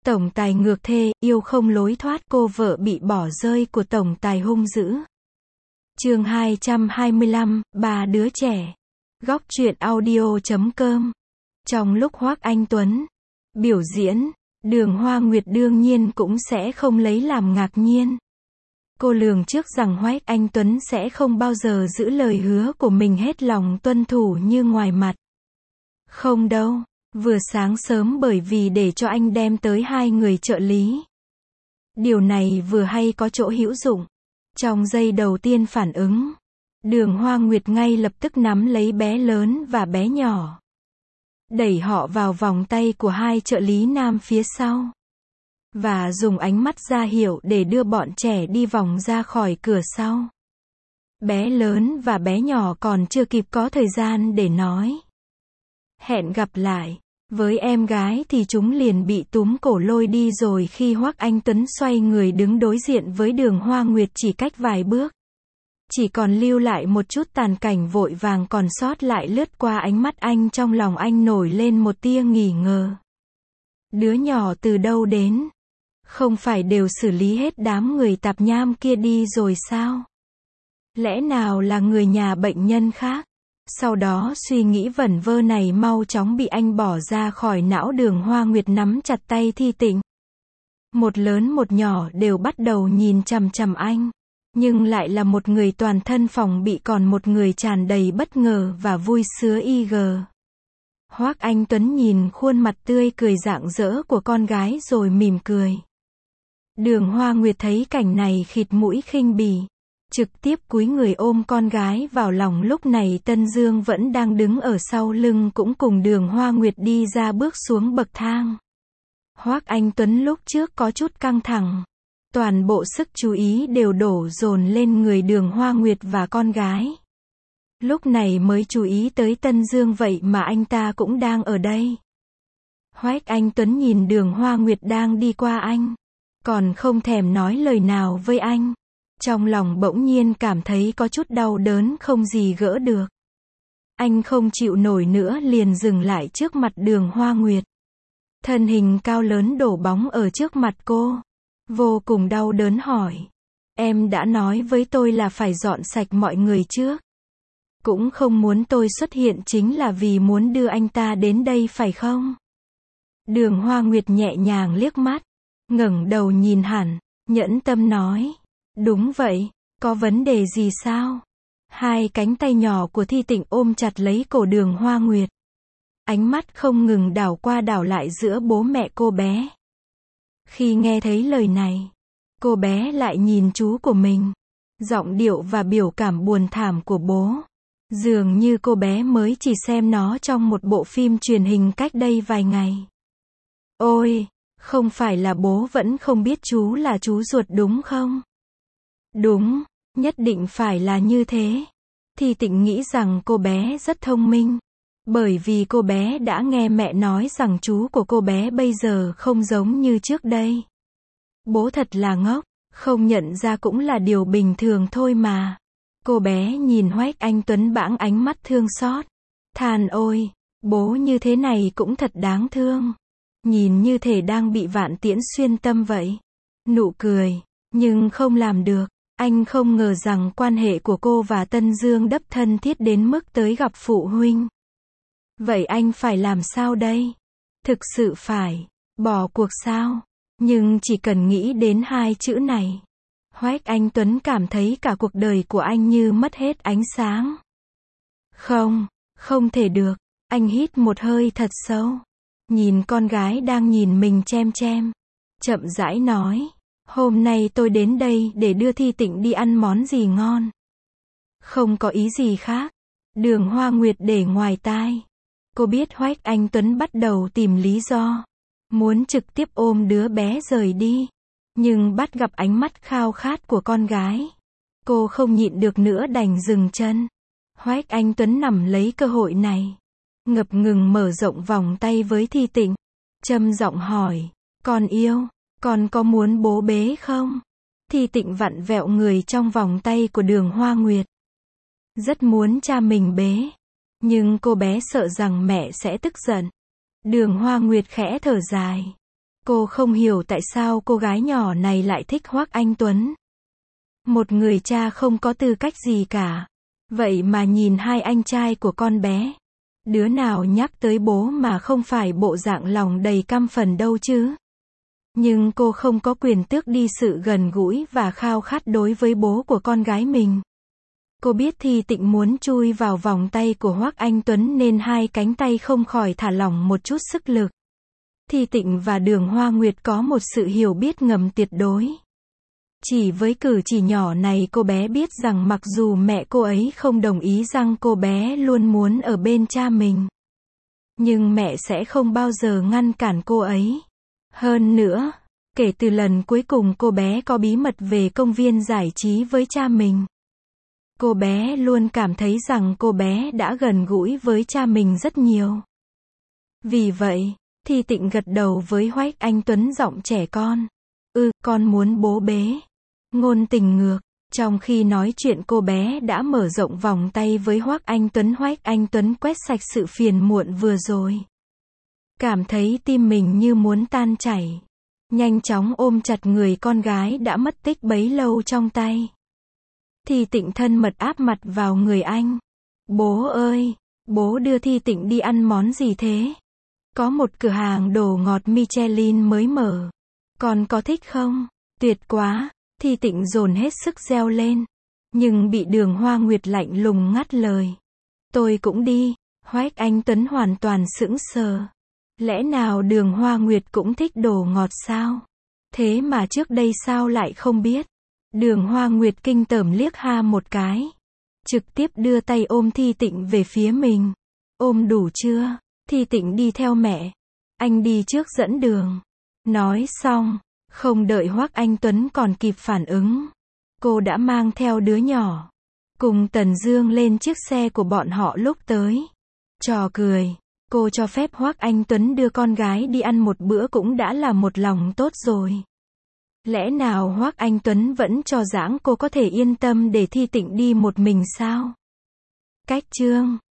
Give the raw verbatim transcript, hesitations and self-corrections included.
Tổng tài ngược thê, yêu không lối thoát, cô vợ bị bỏ rơi của tổng tài hung dữ. Chương hai trăm hai mươi lăm, ba đứa trẻ. Góc truyện audio chấm com. Trong lúc Hoắc Anh Tuấn biểu diễn, Đường Hoa Nguyệt đương nhiên cũng sẽ không lấy làm ngạc nhiên. Cô lường trước rằng Hoắc Anh Tuấn sẽ không bao giờ giữ lời hứa của mình hết lòng tuân thủ như ngoài mặt. Không đâu, vừa sáng sớm bởi vì để cho anh đem tới hai người trợ lý. Điều này vừa hay có chỗ hữu dụng. Trong giây đầu tiên phản ứng, Đường Hoa Nguyệt ngay lập tức nắm lấy bé lớn và bé nhỏ, đẩy họ vào vòng tay của hai trợ lý nam phía sau, và dùng ánh mắt ra hiệu để đưa bọn trẻ đi vòng ra khỏi cửa sau. Bé lớn và bé nhỏ còn chưa kịp có thời gian để nói hẹn gặp lại với em gái thì chúng liền bị túm cổ lôi đi rồi. Khi Hoắc Anh Tuấn xoay người đứng đối diện với Đường Hoa Nguyệt chỉ cách vài bước, chỉ còn lưu lại một chút tàn cảnh vội vàng còn sót lại lướt qua ánh mắt anh, trong lòng anh nổi lên một tia nghi ngờ. Đứa nhỏ từ đâu đến? Không phải đều xử lý hết đám người tạp nham kia đi rồi sao? Lẽ nào là người nhà bệnh nhân khác? Sau đó suy nghĩ vẩn vơ này mau chóng bị anh bỏ ra khỏi não. Đường Hoa Nguyệt nắm chặt tay Thi Tịnh. Một lớn một nhỏ đều bắt đầu nhìn chằm chằm anh, nhưng lại là một người toàn thân phòng bị, còn một người tràn đầy bất ngờ và vui sướng. i giê. Hoắc Anh Tuấn nhìn khuôn mặt tươi cười rạng rỡ của con gái rồi mỉm cười. Đường Hoa Nguyệt thấy cảnh này khịt mũi khinh bỉ, trực tiếp cúi người ôm con gái vào lòng. Lúc này Tân Dương vẫn đang đứng ở sau lưng, cũng cùng Đường Hoa Nguyệt đi ra bước xuống bậc thang. Hoắc Anh Tuấn lúc trước có chút căng thẳng, toàn bộ sức chú ý đều đổ dồn lên người Đường Hoa Nguyệt và con gái. Lúc này mới chú ý tới Tân Dương, vậy mà anh ta cũng đang ở đây. Hoắc Anh Tuấn nhìn Đường Hoa Nguyệt đang đi qua anh, còn không thèm nói lời nào với anh. Trong lòng bỗng nhiên cảm thấy có chút đau đớn không gì gỡ được. Anh không chịu nổi nữa liền dừng lại trước mặt Đường Hoa Nguyệt. Thân hình cao lớn đổ bóng ở trước mặt cô, vô cùng đau đớn hỏi: em đã nói với tôi là phải dọn sạch mọi người trước. Cũng không muốn tôi xuất hiện chính là vì muốn đưa anh ta đến đây phải không? Đường Hoa Nguyệt nhẹ nhàng liếc mắt, ngẩng đầu nhìn hẳn, nhẫn tâm nói: đúng vậy, có vấn đề gì sao? Hai cánh tay nhỏ của Thi Tịnh ôm chặt lấy cổ Đường Hoa Nguyệt, ánh mắt không ngừng đảo qua đảo lại giữa bố mẹ cô bé. Khi nghe thấy lời này, cô bé lại nhìn chú của mình, giọng điệu và biểu cảm buồn thảm của bố, dường như cô bé mới chỉ xem nó trong một bộ phim truyền hình cách đây vài ngày. Ôi, không phải là bố vẫn không biết chú là chú ruột đúng không? Đúng, nhất định phải là như thế. Thi Tịnh nghĩ rằng cô bé rất thông minh, bởi vì cô bé đã nghe mẹ nói rằng chú của cô bé bây giờ không giống như trước đây. Bố thật là ngốc, không nhận ra cũng là điều bình thường thôi mà. Cô bé nhìn Hoắc Anh Tuấn bãng ánh mắt thương xót, than: ôi, bố như thế này cũng thật đáng thương. Nhìn như thể đang bị vạn tiễn xuyên tâm vậy. Nụ cười, nhưng không làm được. Anh không ngờ rằng quan hệ của cô và Tân Dương đắp thân thiết đến mức tới gặp phụ huynh. Vậy anh phải làm sao đây? Thực sự phải bỏ cuộc sao? Nhưng chỉ cần nghĩ đến hai chữ này, Hoắc Anh Tuấn cảm thấy cả cuộc đời của anh như mất hết ánh sáng. Không, không thể được. Anh hít một hơi thật sâu, nhìn con gái đang nhìn mình chem chem, chậm rãi nói: hôm nay tôi đến đây để đưa Thi Tịnh đi ăn món gì ngon. Không có ý gì khác. Đường Hoa Nguyệt để ngoài tai. Cô biết Hoắc Anh Tuấn bắt đầu tìm lý do, muốn trực tiếp ôm đứa bé rời đi. Nhưng bắt gặp ánh mắt khao khát của con gái, cô không nhịn được nữa đành dừng chân. Hoắc Anh Tuấn nắm lấy cơ hội này, ngập ngừng mở rộng vòng tay với Thi Tịnh, trầm giọng hỏi: con yêu, con có muốn bố bế không? Thi Tịnh vặn vẹo người trong vòng tay của Đường Hoa Nguyệt, rất muốn cha mình bế, nhưng cô bé sợ rằng mẹ sẽ tức giận. Đường Hoa Nguyệt khẽ thở dài, Cô không hiểu tại sao cô gái nhỏ này lại thích Hoắc Anh Tuấn. Một người cha không có tư cách gì cả. Vậy mà nhìn hai anh trai của con bé. Đứa nào nhắc tới bố mà không phải bộ dạng lòng đầy căm phẫn đâu chứ. Nhưng cô không có quyền tước đi sự gần gũi và khao khát đối với bố của con gái mình. Cô biết Thi Tịnh muốn chui vào vòng tay của Hoắc Anh Tuấn nên hai cánh tay không khỏi thả lỏng một chút sức lực. Thi Tịnh và Đường Hoa Nguyệt có một sự hiểu biết ngầm tuyệt đối. Chỉ với cử chỉ nhỏ này cô bé biết rằng mặc dù mẹ cô ấy không đồng ý rằng cô bé luôn muốn ở bên cha mình. Nhưng mẹ sẽ không bao giờ ngăn cản cô ấy. Hơn nữa, kể từ lần cuối cùng cô bé có bí mật về công viên giải trí với cha mình. Cô bé luôn cảm thấy rằng cô bé đã gần gũi với cha mình rất nhiều. Vì vậy, Thi Tịnh gật đầu với Hoắc Anh Tuấn giọng trẻ con. Ừ, con muốn bố bế. Ngôn tình ngược. Trong khi nói chuyện cô bé đã mở rộng vòng tay với Hoắc Anh Tuấn. Hoắc Anh Tuấn quét sạch sự phiền muộn vừa rồi. Cảm thấy tim mình như muốn tan chảy. Nhanh chóng ôm chặt người con gái đã mất tích bấy lâu trong tay. Thi Tịnh thân mật áp mặt vào người anh. Bố ơi, bố đưa Thi Tịnh đi ăn món gì thế? Có một cửa hàng đồ ngọt Michelin mới mở. Con có thích không? Tuyệt quá, Thi Tịnh dồn hết sức reo lên. Nhưng bị Đường Hoa Nguyệt lạnh lùng ngắt lời. Tôi cũng đi. Hoắc Anh Tuấn hoàn toàn sững sờ. Lẽ nào Đường Hoa Nguyệt cũng thích đồ ngọt sao? Thế mà trước đây sao lại không biết? Đường Hoa Nguyệt kinh tởm liếc ha một cái. Trực tiếp đưa tay ôm Thi Tịnh về phía mình. Ôm đủ chưa? Thi Tịnh đi theo mẹ. Anh đi trước dẫn đường. Nói xong, không đợi Hoắc Anh Tuấn còn kịp phản ứng. Cô đã mang theo đứa nhỏ. Cùng Tần Dương lên chiếc xe của bọn họ lúc tới. Trò cười. Cô cho phép Hoắc Anh Tuấn đưa con gái đi ăn một bữa cũng đã là một lòng tốt rồi. Lẽ nào Hoắc Anh Tuấn vẫn cho rằng cô có thể yên tâm để Thi Tịnh đi một mình sao? Cách chương